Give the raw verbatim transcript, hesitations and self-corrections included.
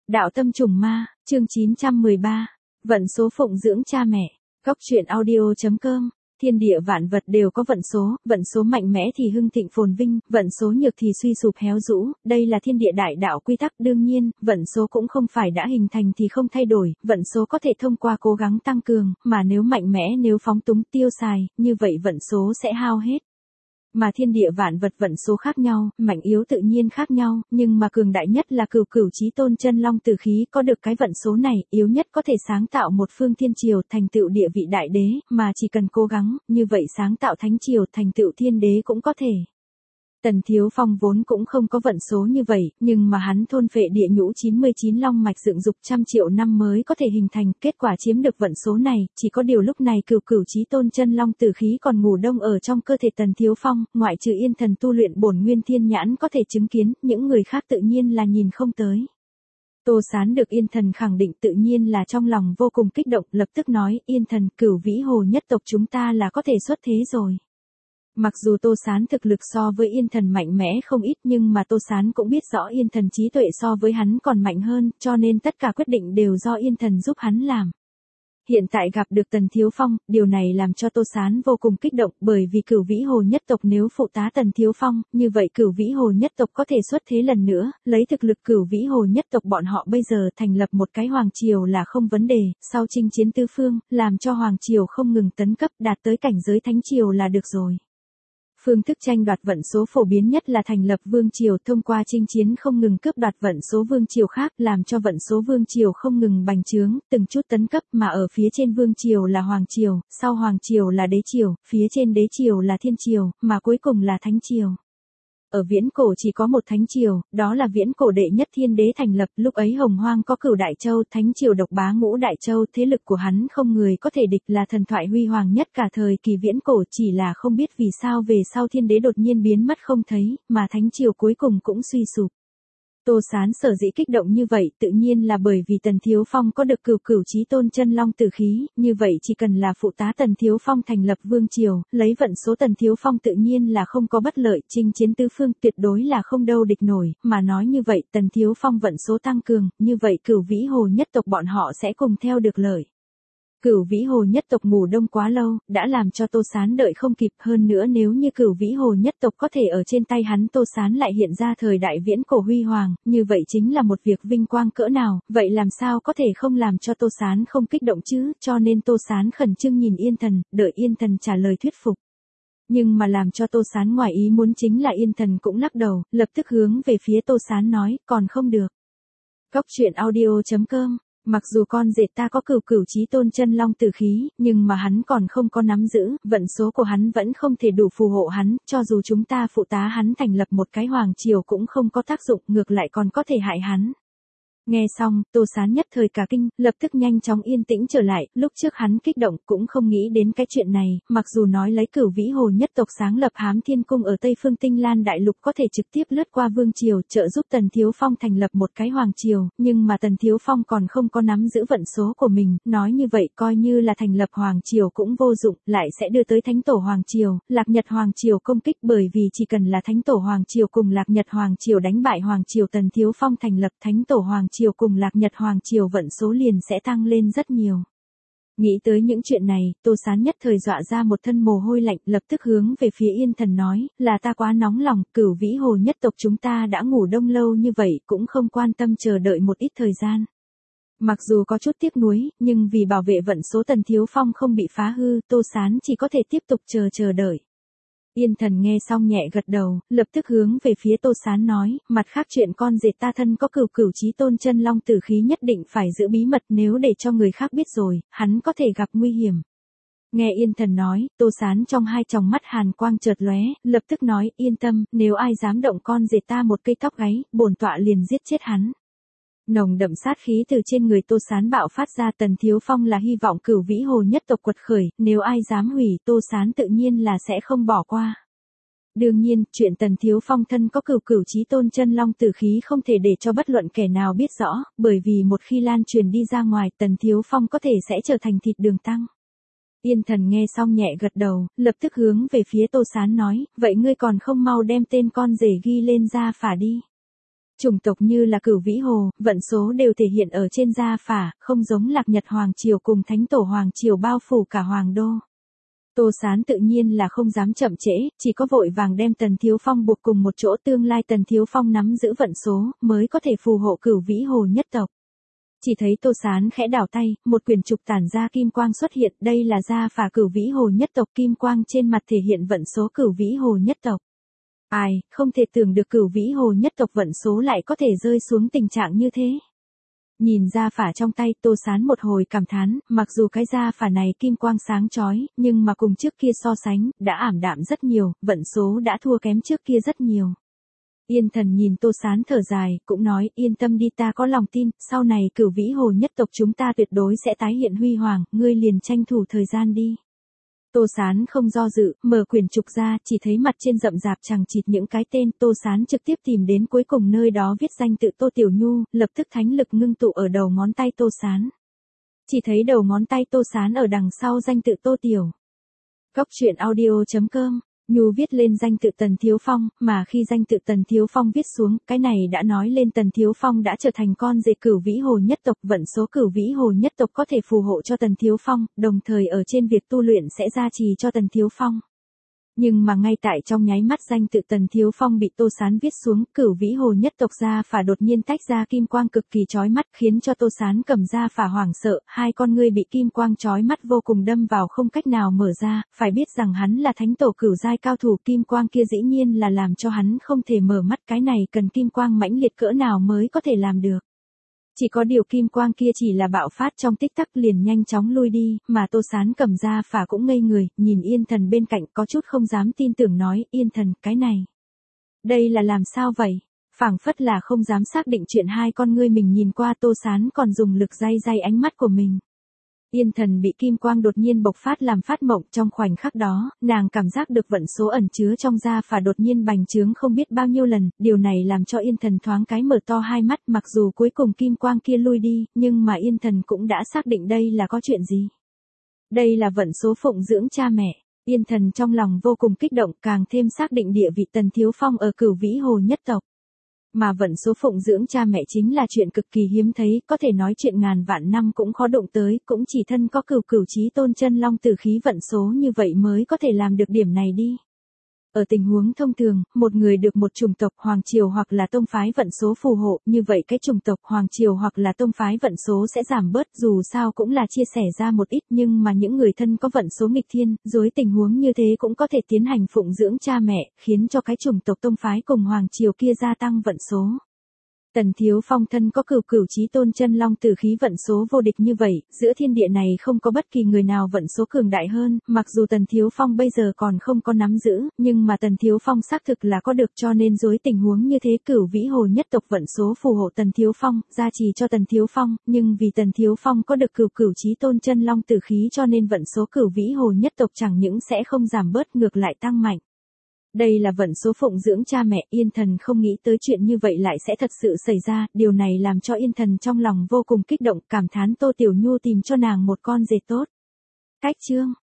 Đạo tâm trùng ma, chương chín trăm mười ba. Vận số phụng dưỡng cha mẹ. Góc truyện audio.com. Thiên địa vạn vật đều có vận số, vận số mạnh mẽ thì hưng thịnh phồn vinh, vận số nhược thì suy sụp héo rũ, đây là thiên địa đại đạo quy tắc. Đương nhiên, vận số cũng không phải đã hình thành thì không thay đổi, vận số có thể thông qua cố gắng tăng cường, mà nếu mạnh mẽ, nếu phóng túng tiêu xài, như vậy vận số sẽ hao hết. Mà thiên địa vạn vật vận số khác nhau, mạnh yếu tự nhiên khác nhau, nhưng mà cường đại nhất là Cửu Cửu Chí Tôn Chân Long Tử Khí có được cái vận số này, yếu nhất có thể sáng tạo một phương thiên triều, thành tựu địa vị đại đế, mà chỉ cần cố gắng, như vậy sáng tạo thánh triều, thành tựu thiên đế cũng có thể. Tần Thiếu Phong vốn cũng không có vận số như vậy, nhưng mà hắn thôn phệ địa nhũ chín mươi chín long mạch dựng dục trăm triệu năm mới có thể hình thành, kết quả chiếm được vận số này, chỉ có điều lúc này Cửu Cửu Chí Tôn Chân Long Tử Khí còn ngủ đông ở trong cơ thể Tần Thiếu Phong, ngoại trừ Yên Thần tu luyện bổn nguyên thiên nhãn có thể chứng kiến, những người khác tự nhiên là nhìn không tới. Tô Sán được Yên Thần khẳng định tự nhiên là trong lòng vô cùng kích động, lập tức nói, Yên Thần, Cửu Vĩ Hồ nhất tộc chúng ta là có thể xuất thế rồi. Mặc dù Tô Sán thực lực so với Yên Thần mạnh mẽ không ít, nhưng mà Tô Sán cũng biết rõ Yên Thần trí tuệ so với hắn còn mạnh hơn, cho nên tất cả quyết định đều do Yên Thần giúp hắn làm. Hiện tại gặp được Tần Thiếu Phong, điều này làm cho Tô Sán vô cùng kích động, bởi vì Cửu Vĩ Hồ nhất tộc nếu phụ tá Tần Thiếu Phong, như vậy Cửu Vĩ Hồ nhất tộc có thể xuất thế lần nữa, lấy thực lực Cửu Vĩ Hồ nhất tộc bọn họ bây giờ thành lập một cái hoàng triều là không vấn đề, sau chinh chiến tứ phương, làm cho hoàng triều không ngừng tấn cấp đạt tới cảnh giới thánh triều là được rồi. Phương thức tranh đoạt vận số phổ biến nhất là thành lập vương triều, thông qua chinh chiến không ngừng cướp đoạt vận số vương triều khác, làm cho vận số vương triều không ngừng bành trướng, từng chút tấn cấp, mà ở phía trên vương triều là hoàng triều, sau hoàng triều là đế triều, phía trên đế triều là thiên triều, mà cuối cùng là thánh triều. Ở viễn cổ chỉ có một thánh triều, đó là viễn cổ đệ nhất thiên đế thành lập, lúc ấy Hồng Hoang có Cửu Đại Châu, thánh triều độc bá ngũ Đại Châu, thế lực của hắn không người có thể địch, là thần thoại huy hoàng nhất cả thời kỳ viễn cổ, chỉ là không biết vì sao về sau thiên đế đột nhiên biến mất không thấy, mà thánh triều cuối cùng cũng suy sụp. Tô Sán sở dĩ kích động như vậy tự nhiên là bởi vì Tần Thiếu Phong có được Cửu Cửu Chí Tôn Chân Long Tử Khí, như vậy chỉ cần là phụ tá Tần Thiếu Phong thành lập vương triều, lấy vận số Tần Thiếu Phong tự nhiên là không có bất lợi, chinh chiến tứ phương tuyệt đối là không đâu địch nổi, mà nói như vậy Tần Thiếu Phong vận số tăng cường, như vậy Cửu Vĩ Hồ nhất tộc bọn họ sẽ cùng theo được lợi. Cửu Vĩ Hồ nhất tộc ngủ đông quá lâu, đã làm cho Tô Sán đợi không kịp, hơn nữa nếu như Cửu Vĩ Hồ nhất tộc có thể ở trên tay hắn Tô Sán lại hiện ra thời đại viễn cổ huy hoàng, như vậy chính là một việc vinh quang cỡ nào, vậy làm sao có thể không làm cho Tô Sán không kích động chứ, cho nên Tô Sán khẩn trương nhìn Yên Thần, đợi Yên Thần trả lời thuyết phục. Nhưng mà làm cho Tô Sán ngoài ý muốn chính là Yên Thần cũng lắc đầu, lập tức hướng về phía Tô Sán nói, còn không được. Góc truyện audio.com. Mặc dù con rể ta có Cửu Cửu Chí Tôn Chân Long Tử Khí, nhưng mà hắn còn không có nắm giữ, vận số của hắn vẫn không thể đủ phù hộ hắn, cho dù chúng ta phụ tá hắn thành lập một cái hoàng triều cũng không có tác dụng, ngược lại còn có thể hại hắn. Nghe xong, Tô Sán nhất thời cả kinh, lập tức nhanh chóng yên tĩnh trở lại, lúc trước hắn kích động cũng không nghĩ đến cái chuyện này, mặc dù nói lấy Cửu Vĩ Hồ nhất tộc sáng lập Hám Thiên Cung ở Tây Phương Tinh Lan Đại Lục có thể trực tiếp lướt qua vương triều, trợ giúp Tần Thiếu Phong thành lập một cái hoàng triều, nhưng mà Tần Thiếu Phong còn không có nắm giữ vận số của mình, nói như vậy coi như là thành lập hoàng triều cũng vô dụng, lại sẽ đưa tới Thánh Tổ Hoàng Triều, Lạc Nhật Hoàng Triều công kích, bởi vì chỉ cần là Thánh Tổ Hoàng Triều cùng Lạc Nhật Hoàng Triều đánh bại Hoàng Triều Tần Thiếu Phong thành lập, Thánh Tổ Hoàng Triều cùng Lạc Nhật Hoàng Triều vận số liền sẽ tăng lên rất nhiều. Nghĩ tới những chuyện này, Tô Sán nhất thời dọa ra một thân mồ hôi lạnh, lập tức hướng về phía Yên Thần nói, là ta quá nóng lòng, Cửu Vĩ Hồ nhất tộc chúng ta đã ngủ đông lâu như vậy, cũng không quan tâm chờ đợi một ít thời gian. Mặc dù có chút tiếc nuối, nhưng vì bảo vệ vận số Tần Thiếu Phong không bị phá hư, Tô Sán chỉ có thể tiếp tục chờ chờ đợi. Yên Thần nghe xong nhẹ gật đầu, lập tức hướng về phía Tô Sán nói, mặt khác chuyện con rể ta thân có Cửu Cửu Chí Tôn Chân Long Tử Khí nhất định phải giữ bí mật, nếu để cho người khác biết rồi, hắn có thể gặp nguy hiểm. Nghe Yên Thần nói, Tô Sán trong hai tròng mắt hàn quang chợt lóe, lập tức nói, yên tâm, nếu ai dám động con rể ta một cây tóc gáy, bổn tọa liền giết chết hắn. Nồng đậm sát khí từ trên người Tô Sán bạo phát ra, Tần Thiếu Phong là hy vọng Cửu Vĩ Hồ nhất tộc quật khởi, nếu ai dám hủy, Tô Sán tự nhiên là sẽ không bỏ qua. Đương nhiên, chuyện Tần Thiếu Phong thân có Cửu Cửu Chí Tôn Chân Long Tử Khí không thể để cho bất luận kẻ nào biết rõ, bởi vì một khi lan truyền đi ra ngoài, Tần Thiếu Phong có thể sẽ trở thành thịt đường tăng. Yên Thần nghe xong nhẹ gật đầu, lập tức hướng về phía Tô Sán nói, vậy ngươi còn không mau đem tên con rể ghi lên ra phả đi. Chủng tộc như là Cửu Vĩ Hồ, vận số đều thể hiện ở trên gia phả, không giống Lạc Nhật Hoàng Triều cùng Thánh Tổ Hoàng Triều bao phủ cả Hoàng Đô. Tô Sán tự nhiên là không dám chậm trễ, chỉ có vội vàng đem Tần Thiếu Phong buộc cùng một chỗ, tương lai Tần Thiếu Phong nắm giữ vận số, mới có thể phù hộ Cửu Vĩ Hồ nhất tộc. Chỉ thấy Tô Sán khẽ đảo tay, một quyển trục tản ra kim quang xuất hiện, đây là gia phả Cửu Vĩ Hồ nhất tộc, kim quang trên mặt thể hiện vận số Cửu Vĩ Hồ nhất tộc. Ai, không thể tưởng được Cửu Vĩ Hồ nhất tộc vận số lại có thể rơi xuống tình trạng như thế. Nhìn gia phả trong tay, Tô Sán một hồi cảm thán, mặc dù cái gia phả này kim quang sáng chói, nhưng mà cùng trước kia so sánh, đã ảm đạm rất nhiều, vận số đã thua kém trước kia rất nhiều. Yên Thần nhìn Tô Sán thở dài, cũng nói, yên tâm đi, ta có lòng tin, sau này Cửu Vĩ Hồ nhất tộc chúng ta tuyệt đối sẽ tái hiện huy hoàng, ngươi liền tranh thủ thời gian đi. Tô Sán không do dự, mở quyển trục ra, chỉ thấy mặt trên rậm rạp chằng chịt những cái tên, Tô Sán trực tiếp tìm đến cuối cùng nơi đó viết danh tự Tô Tiểu Nhu, lập tức thánh lực ngưng tụ ở đầu ngón tay Tô Sán. Chỉ thấy đầu ngón tay Tô Sán ở đằng sau danh tự Tô Tiểu. Góc truyện audio chấm com, Nhu viết lên danh tự Tần Thiếu Phong, mà khi danh tự Tần Thiếu Phong viết xuống, cái này đã nói lên Tần Thiếu Phong đã trở thành con rể Cửu Vĩ Hồ nhất tộc, vận số Cửu Vĩ Hồ nhất tộc có thể phù hộ cho Tần Thiếu Phong, đồng thời ở trên việc tu luyện sẽ gia trì cho Tần Thiếu Phong. Nhưng mà ngay tại trong nháy mắt danh tự Tần Thiếu Phong bị Tô Sán viết xuống, Cửu Vĩ Hồ nhất tộc gia phả đột nhiên tách ra kim quang cực kỳ chói mắt, khiến cho Tô Sán cầm gia phả hoảng sợ, hai con ngươi bị kim quang chói mắt vô cùng đâm vào không cách nào mở ra, phải biết rằng hắn là thánh tổ cửu giai cao thủ, kim quang kia dĩ nhiên là làm cho hắn không thể mở mắt, cái này cần kim quang mãnh liệt cỡ nào mới có thể làm được. Chỉ có điều kim quang kia chỉ là bạo phát trong tích tắc liền nhanh chóng lui đi, mà Tô Sán cầm ra phả cũng ngây người, nhìn Yên Thần bên cạnh có chút không dám tin tưởng nói, Yên Thần, cái này. Đây là làm sao vậy? Phảng phất là không dám xác định chuyện, hai con ngươi mình nhìn qua Tô Sán còn dùng lực day day ánh mắt của mình. Yên Thần bị kim quang đột nhiên bộc phát làm phát mộng, trong khoảnh khắc đó, nàng cảm giác được vận số ẩn chứa trong da phả đột nhiên bành trướng không biết bao nhiêu lần, điều này làm cho Yên Thần thoáng cái mở to hai mắt, mặc dù cuối cùng kim quang kia lui đi, nhưng mà Yên Thần cũng đã xác định đây là có chuyện gì. Đây là vận số phụng dưỡng cha mẹ. Yên Thần trong lòng vô cùng kích động, càng thêm xác định địa vị Tần Thiếu Phong ở Cửu Vĩ Hồ nhất tộc. Mà vận số phụng dưỡng cha mẹ chính là chuyện cực kỳ hiếm thấy, có thể nói chuyện ngàn vạn năm cũng khó đụng tới, cũng chỉ thân có Cửu Cửu Chí Tôn chân long tử khí vận số như vậy mới có thể làm được điểm này đi. Ở tình huống thông thường, một người được một chủng tộc hoàng triều hoặc là tông phái vận số phù hộ, như vậy cái chủng tộc hoàng triều hoặc là tông phái vận số sẽ giảm bớt, dù sao cũng là chia sẻ ra một ít, nhưng mà những người thân có vận số nghịch thiên, dưới tình huống như thế cũng có thể tiến hành phụng dưỡng cha mẹ, khiến cho cái chủng tộc tông phái cùng hoàng triều kia gia tăng vận số. Tần Thiếu Phong thân có Cửu Cửu Chí Tôn chân long tử khí vận số vô địch như vậy, giữa thiên địa này không có bất kỳ người nào vận số cường đại hơn, mặc dù Tần Thiếu Phong bây giờ còn không có nắm giữ, nhưng mà Tần Thiếu Phong xác thực là có được, cho nên dưới tình huống như thế Cửu Vĩ Hồ nhất tộc vận số phù hộ Tần Thiếu Phong, gia trì cho Tần Thiếu Phong, nhưng vì Tần Thiếu Phong có được Cửu Cửu Chí Tôn chân long tử khí cho nên vận số Cửu Vĩ Hồ nhất tộc chẳng những sẽ không giảm bớt ngược lại tăng mạnh. Đây là vận số phụng dưỡng cha mẹ, Yên Thần không nghĩ tới chuyện như vậy lại sẽ thật sự xảy ra, điều này làm cho Yên Thần trong lòng vô cùng kích động, cảm thán Tô Tiểu Nhu tìm cho nàng một con rể tốt. Cách chương